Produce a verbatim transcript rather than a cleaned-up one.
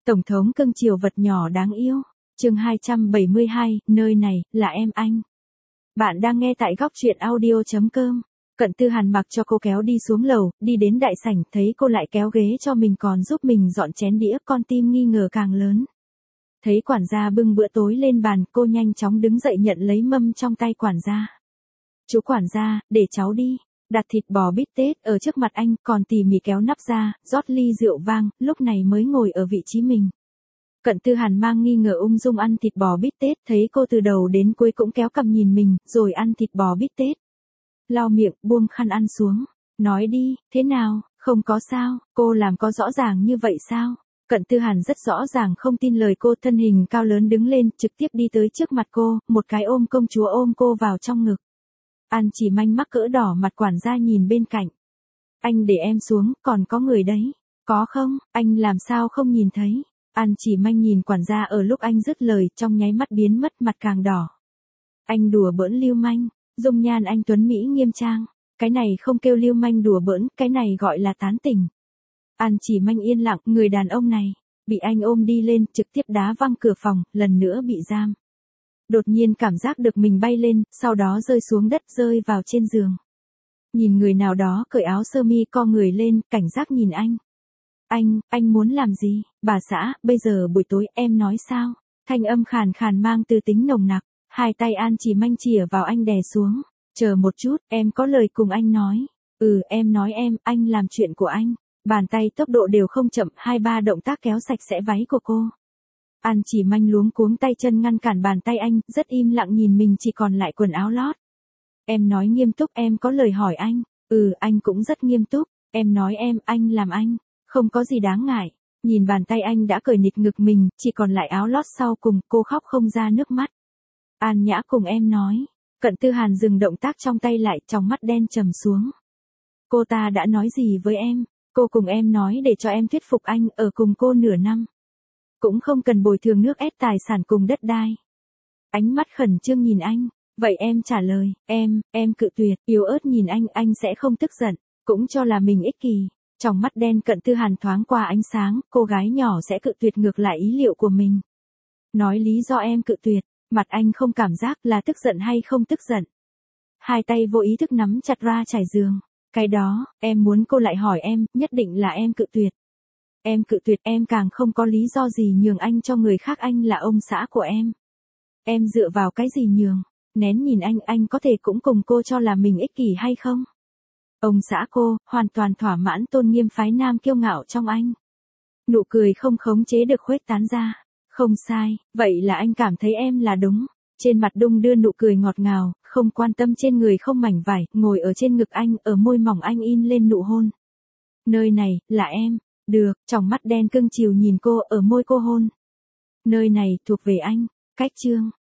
Tổng thống cưng chiều vật nhỏ đáng yêu. Chương hai trăm bảy mươi hai, nơi này, là em anh. Bạn đang nghe tại góc truyện audio chấm com. Cận Tư Hàn mặc cho cô kéo đi xuống lầu, đi đến đại sảnh, thấy cô lại kéo ghế cho mình còn giúp mình dọn chén đĩa, con tim nghi ngờ càng lớn. Thấy quản gia bưng bữa tối lên bàn, cô nhanh chóng đứng dậy nhận lấy mâm trong tay quản gia. Chú quản gia, để cháu đi. Đặt thịt bò bít tết ở trước mặt anh, còn tỉ mỉ kéo nắp ra, rót ly rượu vang, lúc này mới ngồi ở vị trí mình. Cận Tư Hàn mang nghi ngờ ung dung ăn thịt bò bít tết, thấy cô từ đầu đến cuối cũng kéo cằm nhìn mình, rồi ăn thịt bò bít tết. Lau miệng, buông khăn ăn xuống. Nói đi, thế nào, không có sao, cô làm có rõ ràng như vậy sao? Cận Tư Hàn rất rõ ràng không tin lời cô, thân hình cao lớn đứng lên, trực tiếp đi tới trước mặt cô, một cái ôm công chúa ôm cô vào trong ngực. An Chỉ Manh mắc cỡ đỏ mặt, quản gia nhìn bên cạnh. Anh để em xuống, còn có người đấy. Có không, anh làm sao không nhìn thấy? An Chỉ Manh nhìn quản gia ở lúc anh dứt lời, trong nháy mắt biến mất, mặt càng đỏ. Anh đùa bỡn lưu manh, dung nhan anh tuấn mỹ nghiêm trang. Cái này không kêu lưu manh đùa bỡn, cái này gọi là tán tỉnh. An Chỉ Manh yên lặng, người đàn ông này, bị anh ôm đi lên, trực tiếp đá văng cửa phòng, lần nữa bị giam. Đột nhiên cảm giác được mình bay lên, sau đó rơi xuống đất, rơi vào trên giường. Nhìn người nào đó cởi áo sơ mi, co người lên, cảnh giác nhìn anh. Anh, anh muốn làm gì? Bà xã, bây giờ buổi tối, em nói sao? Thanh âm khàn khàn mang tư tính nồng nặc. Hai tay An Chỉ Manh chìa vào anh đè xuống. Chờ một chút, em có lời cùng anh nói. Ừ, em nói em, anh làm chuyện của anh. Bàn tay tốc độ đều không chậm, hai ba động tác kéo sạch sẽ váy của cô. An Chỉ Manh luống cuống tay chân ngăn cản bàn tay anh, rất im lặng nhìn mình chỉ còn lại quần áo lót. Em nói nghiêm túc, em có lời hỏi anh. Ừ, anh cũng rất nghiêm túc. Em nói em, anh làm anh. Không có gì đáng ngại. Nhìn bàn tay anh đã cởi nịt ngực mình, chỉ còn lại áo lót sau cùng, cô khóc không ra nước mắt. An Nhã cùng em nói. Cận Tư Hàn dừng động tác trong tay lại, trong mắt đen trầm xuống. Cô ta đã nói gì với em? Cô cùng em nói để cho em thuyết phục anh, ở cùng cô nửa năm. Cũng không cần bồi thường nước ép tài sản cùng đất đai. Ánh mắt khẩn trương nhìn anh. Vậy em trả lời, em, em cự tuyệt, yếu ớt nhìn anh, anh sẽ không tức giận, cũng cho là mình ích kỳ. Trong mắt đen Cận Tư Hàn thoáng qua ánh sáng, cô gái nhỏ sẽ cự tuyệt ngược lại ý liệu của mình. Nói lý do em cự tuyệt, mặt anh không cảm giác là tức giận hay không tức giận. Hai tay vô ý thức nắm chặt ra trải giường. Cái đó, em muốn cô lại hỏi em, nhất định là em cự tuyệt. Em cự tuyệt, em càng không có lý do gì nhường anh cho người khác, anh là ông xã của em. Em dựa vào cái gì nhường? Nén nhìn anh, anh có thể cũng cùng cô cho là mình ích kỷ hay không? Ông xã cô, hoàn toàn thỏa mãn tôn nghiêm phái nam kiêu ngạo trong anh. Nụ cười không khống chế được khuếch tán ra. Không sai, vậy là anh cảm thấy em là đúng. Trên mặt đung đưa nụ cười ngọt ngào, không quan tâm trên người không mảnh vải, ngồi ở trên ngực anh, ở môi mỏng anh in lên nụ hôn. Nơi này, là em. Được, trong mắt đen cưng chiều nhìn cô, ở môi cô hôn. Nơi này, thuộc về anh. Cách chương.